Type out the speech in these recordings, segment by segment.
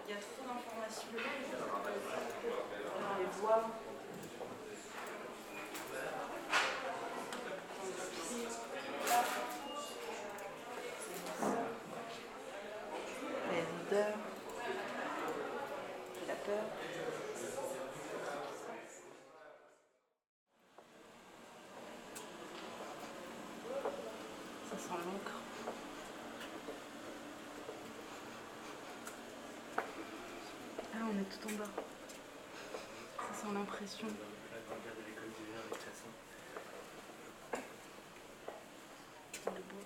y a trop d'informations dans les voix. Les odeurs, la peur. Ça sent l'encre. Ah, on est tout en bas. Ça sent l'impression. Le bois.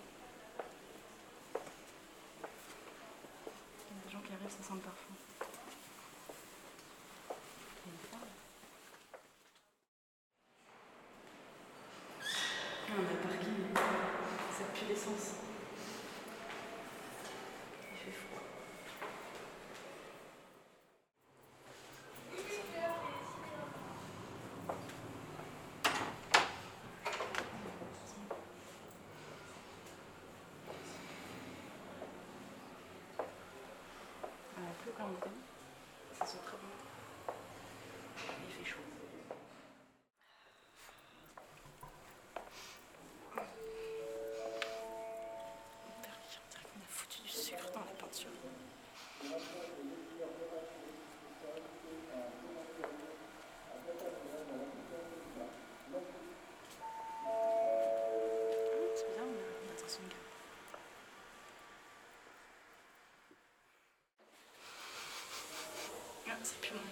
Il y a des gens qui arrivent, ça sent le parfum. Il y a une femme. Ah, on a le parking. Ça pue l'essence. Il fait froid. On a plus quand même. Ça sent très bon. Il fait chaud. On dirait qu'on a foutu du sucre dans la peinture. C'est bien, on a attention de gars. Ah, c'est plus bon.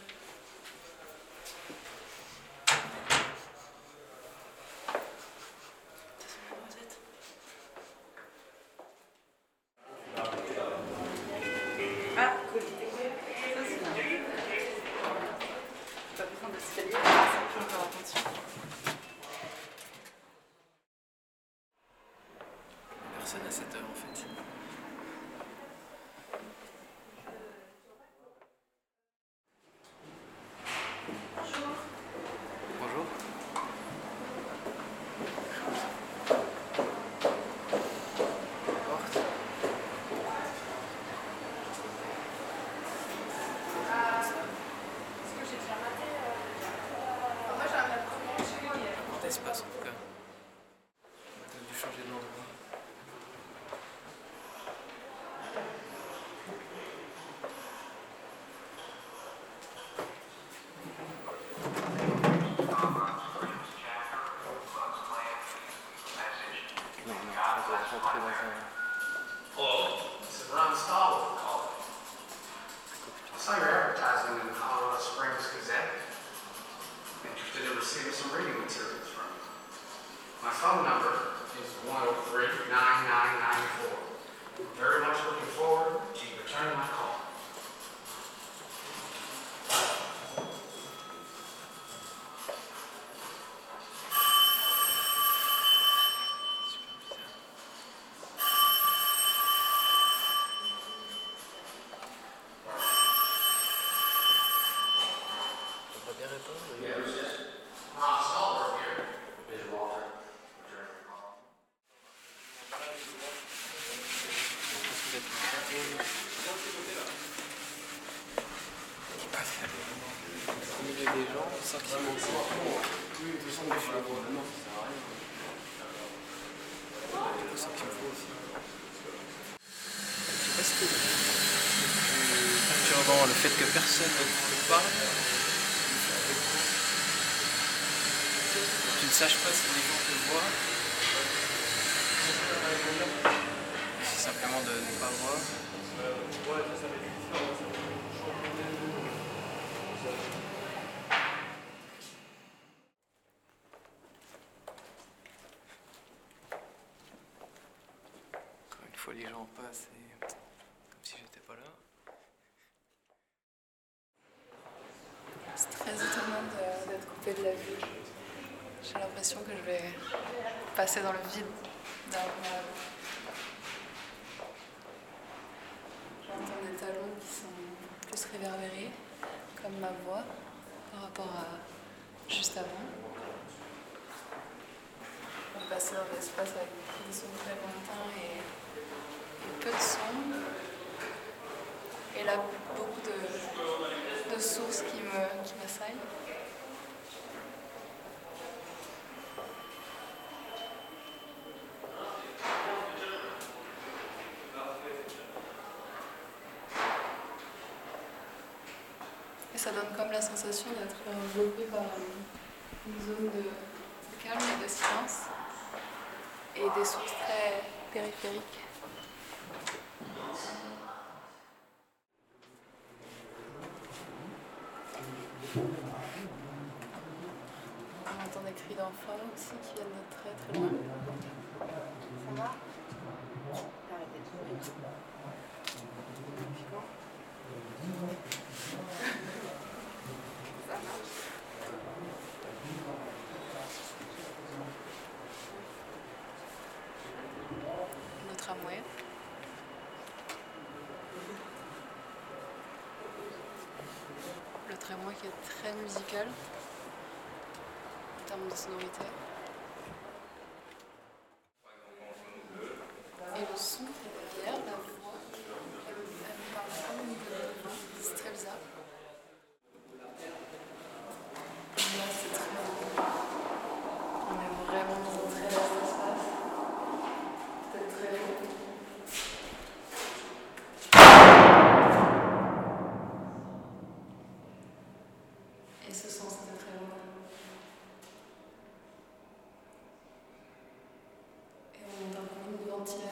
Ça sent la noisette. Ah, cool. Ça c'est bien. Pas besoin d'escalier, ça pue encore attention. Personne à cette heure en fait. Bonjour. Porte. Est-ce que j'ai déjà raté moi j'ai un premier chez moi. Grand espace en tout cas. On a dû changer d'endroit. Non, on doit rentrer dans un... Hello, this is Ron Stahl with College. I saw your advertisement in the Colorado Springs Gazette. Interested in receiving some reading materials from you. My phone number is 103-9994. I'm very much looking forward to you returning my call. On va bien répondre. Ron Stahl here. Biz Walter. Returning your call. Au milieu des gens, sans qu'ils m'ont dit. Sans qu'il me faut aussi. Je sais pas si c'est perturbant le fait que personne ne te parle. Tu ne saches pas si les gens te voient. C'est simplement de ne pas voir. Quand une fois les gens passent, et comme si j'étais pas là. C'est très étonnant d'être coupée de la vue. J'ai l'impression que je vais passer dans le vide derrière moi. J'entends des talons qui sont plus réverbérés, comme ma voix, par rapport à juste avant. On passait dans l'espace avec des sons très lointains et peu de sons. Et Et là, beaucoup de sources qui m'assaillent. Et ça donne comme la sensation d'être enveloppé par une zone de calme et de silence et des sources très périphériques. On entend des cris d'enfants aussi qui viennent de très très loin. Ça va? T'as arrêté de courir. Depuis quand? Ça marche. Le tramway. Le tramway qui est très musical en termes de sonorité. Et le son qui est derrière, la voix, elle me parle comme au niveau de la voix. C'est très bizarre. Là, c'est très beau. On est vraiment dans un très vaste espace. Peut-être très haut. Et ce sens était très loin. Et on entend beaucoup de ventilation.